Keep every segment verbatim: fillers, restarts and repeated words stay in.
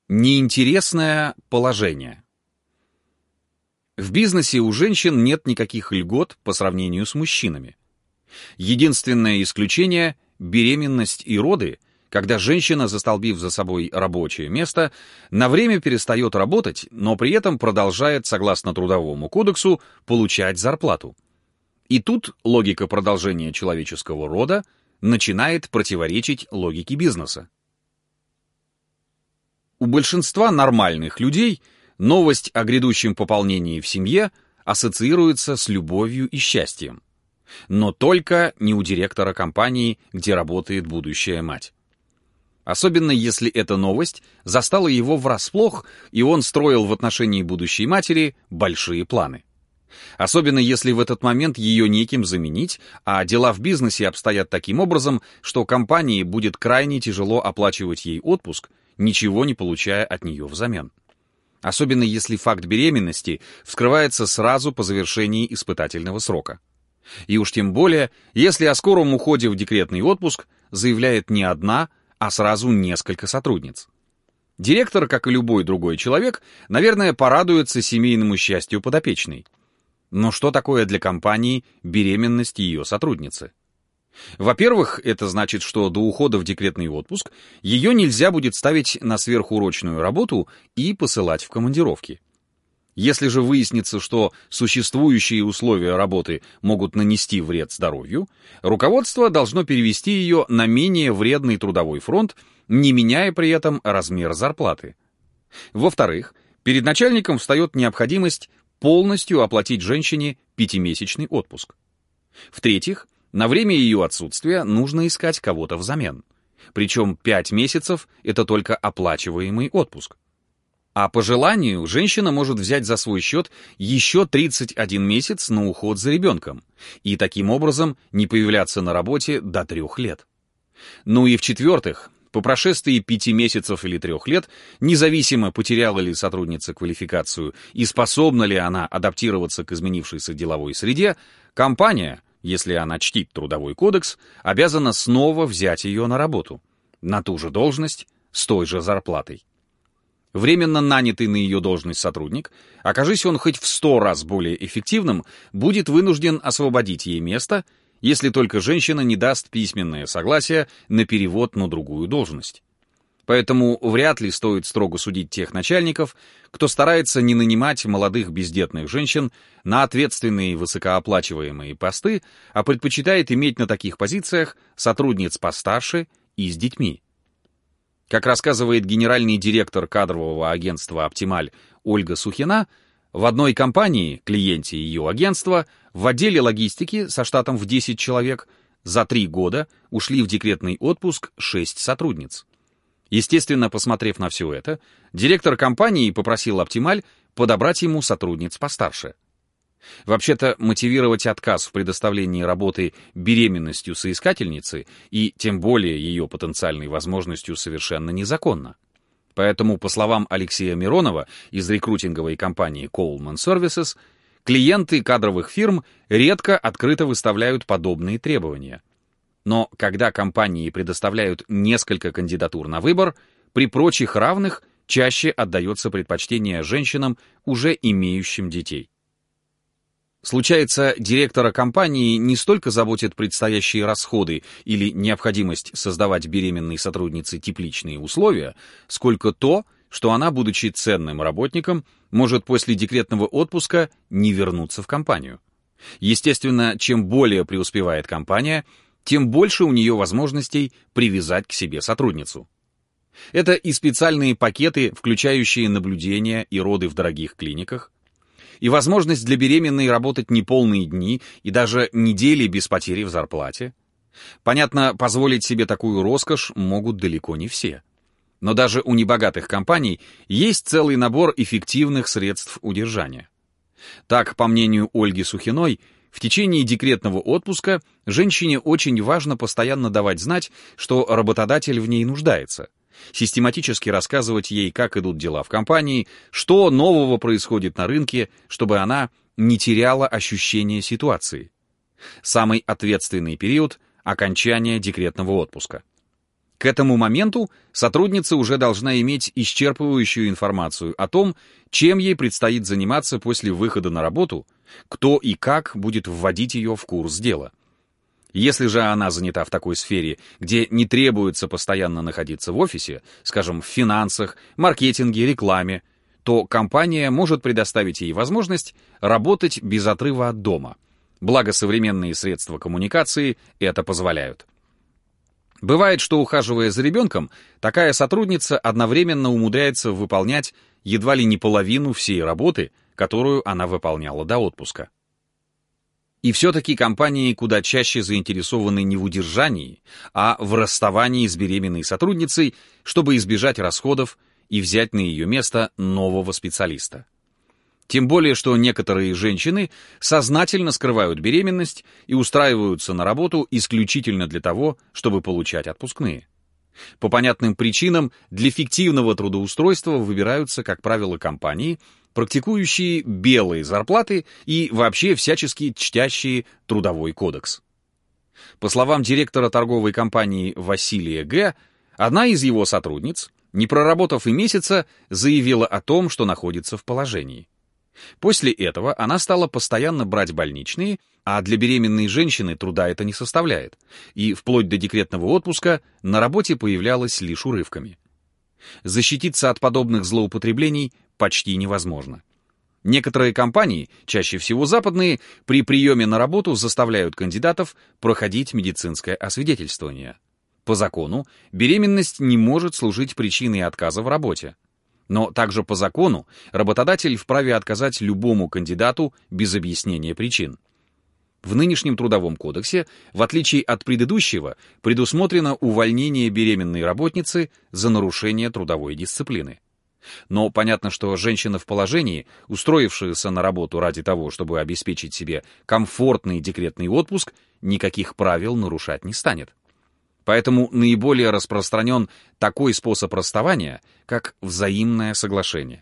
Неинтересное положение. В бизнесе у женщин нет никаких льгот по сравнению с мужчинами. Единственное исключение – беременность и роды, когда женщина, застолбив за собой рабочее место, на время перестает работать, но при этом продолжает, согласно Трудовому кодексу, получать зарплату. И тут логика продолжения человеческого рода начинает противоречить логике бизнеса. У большинства нормальных людей новость о грядущем пополнении в семье ассоциируется с любовью и счастьем. Но только не у директора компании, где работает будущая мать. Особенно если эта новость застала его врасплох, и он строил в отношении будущей матери большие планы. Особенно если в этот момент ее некем заменить, а дела в бизнесе обстоят таким образом, что компании будет крайне тяжело оплачивать ей отпуск, ничего не получая от нее взамен. Особенно если факт беременности вскрывается сразу по завершении испытательного срока. И уж тем более, если о скором уходе в декретный отпуск заявляет не одна, а сразу несколько сотрудниц. Директор, как и любой другой человек, наверное, порадуется семейному счастью подопечной. Но что такое для компании беременность ее сотрудницы? Во-первых, это значит, что до ухода в декретный отпуск ее нельзя будет ставить на сверхурочную работу и посылать в командировки. Если же выяснится, что существующие условия работы могут нанести вред здоровью, руководство должно перевести ее на менее вредный трудовой фронт, не меняя при этом размер зарплаты. Во-вторых, перед начальником встает необходимость полностью оплатить женщине пятимесячный отпуск. В-третьих, на время ее отсутствия нужно искать кого-то взамен. Причем пять месяцев – это только оплачиваемый отпуск. А по желанию женщина может взять за свой счет еще тридцать один месяц на уход за ребенком и таким образом не появляться на работе до трех лет. Ну и в-четвертых, по прошествии пяти месяцев или трех лет, независимо потеряла ли сотрудница квалификацию и способна ли она адаптироваться к изменившейся деловой среде, компания, если она чтит Трудовой кодекс, обязана снова взять ее на работу, на ту же должность, с той же зарплатой. Временно нанятый на ее должность сотрудник, окажись он хоть в сто раз более эффективным, будет вынужден освободить ей место, если только женщина не даст письменное согласие на перевод на другую должность. Поэтому вряд ли стоит строго судить тех начальников, кто старается не нанимать молодых бездетных женщин на ответственные высокооплачиваемые посты, а предпочитает иметь на таких позициях сотрудниц постарше и с детьми. Как рассказывает генеральный директор кадрового агентства «Оптималь» Ольга Сухина, в одной компании, клиенте ее агентства, в отделе логистики со штатом в десять человек за три года ушли в декретный отпуск шесть сотрудниц. Естественно, посмотрев на все это, директор компании попросил «Оптималь» подобрать ему сотрудниц постарше. Вообще-то, мотивировать отказ в предоставлении работы беременностью соискательницы и тем более ее потенциальной возможностью совершенно незаконно. Поэтому, по словам Алексея Миронова из рекрутинговой компании Coleman Services, клиенты кадровых фирм редко открыто выставляют подобные требования. Но когда компании предоставляют несколько кандидатур на выбор, при прочих равных чаще отдается предпочтение женщинам, уже имеющим детей. Случается, директора компании не столько заботят предстоящие расходы или необходимость создавать беременной сотруднице тепличные условия, сколько то, что она, будучи ценным работником, может после декретного отпуска не вернуться в компанию. Естественно, чем более преуспевает компания, тем больше у нее возможностей привязать к себе сотрудницу. Это и специальные пакеты, включающие наблюдения и роды в дорогих клиниках, и возможность для беременной работать неполные дни и даже недели без потери в зарплате. Понятно, позволить себе такую роскошь могут далеко не все. Но даже у небогатых компаний есть целый набор эффективных средств удержания. Так, по мнению Ольги Сухиной, в течение декретного отпуска женщине очень важно постоянно давать знать, что работодатель в ней нуждается, систематически рассказывать ей, как идут дела в компании, что нового происходит на рынке, чтобы она не теряла ощущение ситуации. Самый ответственный период – окончание декретного отпуска. К этому моменту сотрудница уже должна иметь исчерпывающую информацию о том, чем ей предстоит заниматься после выхода на работу, кто и как будет вводить ее в курс дела. Если же она занята в такой сфере, где не требуется постоянно находиться в офисе, скажем, в финансах, маркетинге, рекламе, то компания может предоставить ей возможность работать без отрыва от дома. Благо современные средства коммуникации это позволяют. Бывает, что, ухаживая за ребенком, такая сотрудница одновременно умудряется выполнять едва ли не половину всей работы, которую она выполняла до отпуска. И все-таки компании куда чаще заинтересованы не в удержании, а в расставании с беременной сотрудницей, чтобы избежать расходов и взять на ее место нового специалиста. Тем более, что некоторые женщины сознательно скрывают беременность и устраиваются на работу исключительно для того, чтобы получать отпускные. По понятным причинам для фиктивного трудоустройства выбираются, как правило, компании, практикующие белые зарплаты и вообще всячески чтящие Трудовой кодекс. По словам директора торговой компании Василия Г., одна из его сотрудниц, не проработав и месяца, заявила о том, что находится в положении. После этого она стала постоянно брать больничные, а для беременной женщины труда это не составляет, и вплоть до декретного отпуска на работе появлялась лишь урывками. Защититься от подобных злоупотреблений почти невозможно. Некоторые компании, чаще всего западные, при приеме на работу заставляют кандидатов проходить медицинское освидетельствование. По закону, беременность не может служить причиной отказа в работе. Но также по закону работодатель вправе отказать любому кандидату без объяснения причин. В нынешнем Трудовом кодексе, в отличие от предыдущего, предусмотрено увольнение беременной работницы за нарушение трудовой дисциплины. Но понятно, что женщина в положении, устроившаяся на работу ради того, чтобы обеспечить себе комфортный декретный отпуск, никаких правил нарушать не станет. Поэтому наиболее распространен такой способ расставания, как взаимное соглашение.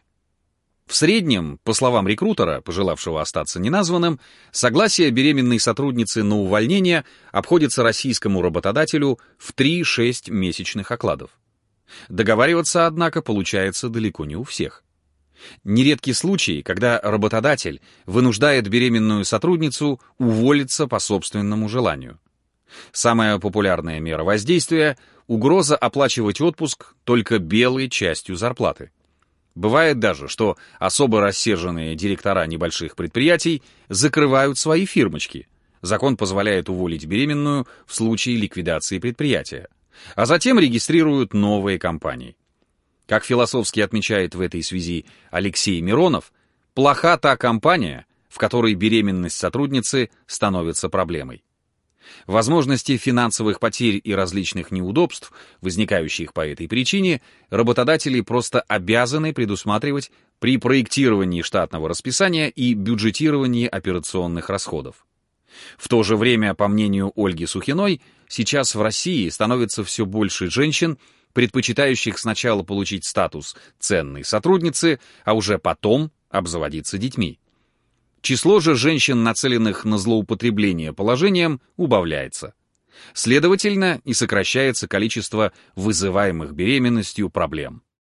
В среднем, по словам рекрутера, пожелавшего остаться неназванным, согласие беременной сотрудницы на увольнение обходится российскому работодателю в три-шесть месячных окладов. Договариваться, однако, получается далеко не у всех. Нередки случаи, когда работодатель вынуждает беременную сотрудницу уволиться по собственному желанию. Самая популярная мера воздействия — угроза оплачивать отпуск только белой частью зарплаты. Бывает даже, что особо рассерженные директора небольших предприятий закрывают свои фирмочки. Закон позволяет уволить беременную в случае ликвидации предприятия, а затем регистрируют новые компании. Как философски отмечает в этой связи Алексей Миронов, плоха та компания, в которой беременность сотрудницы становится проблемой. Возможности финансовых потерь и различных неудобств, возникающих по этой причине, работодатели просто обязаны предусматривать при проектировании штатного расписания и бюджетировании операционных расходов. В то же время, по мнению Ольги Сухиной, сейчас в России становится все больше женщин, предпочитающих сначала получить статус ценной сотрудницы, а уже потом обзаводиться детьми. Число же женщин, нацеленных на злоупотребление положением, убавляется. Следовательно, и сокращается количество вызываемых беременностью проблем.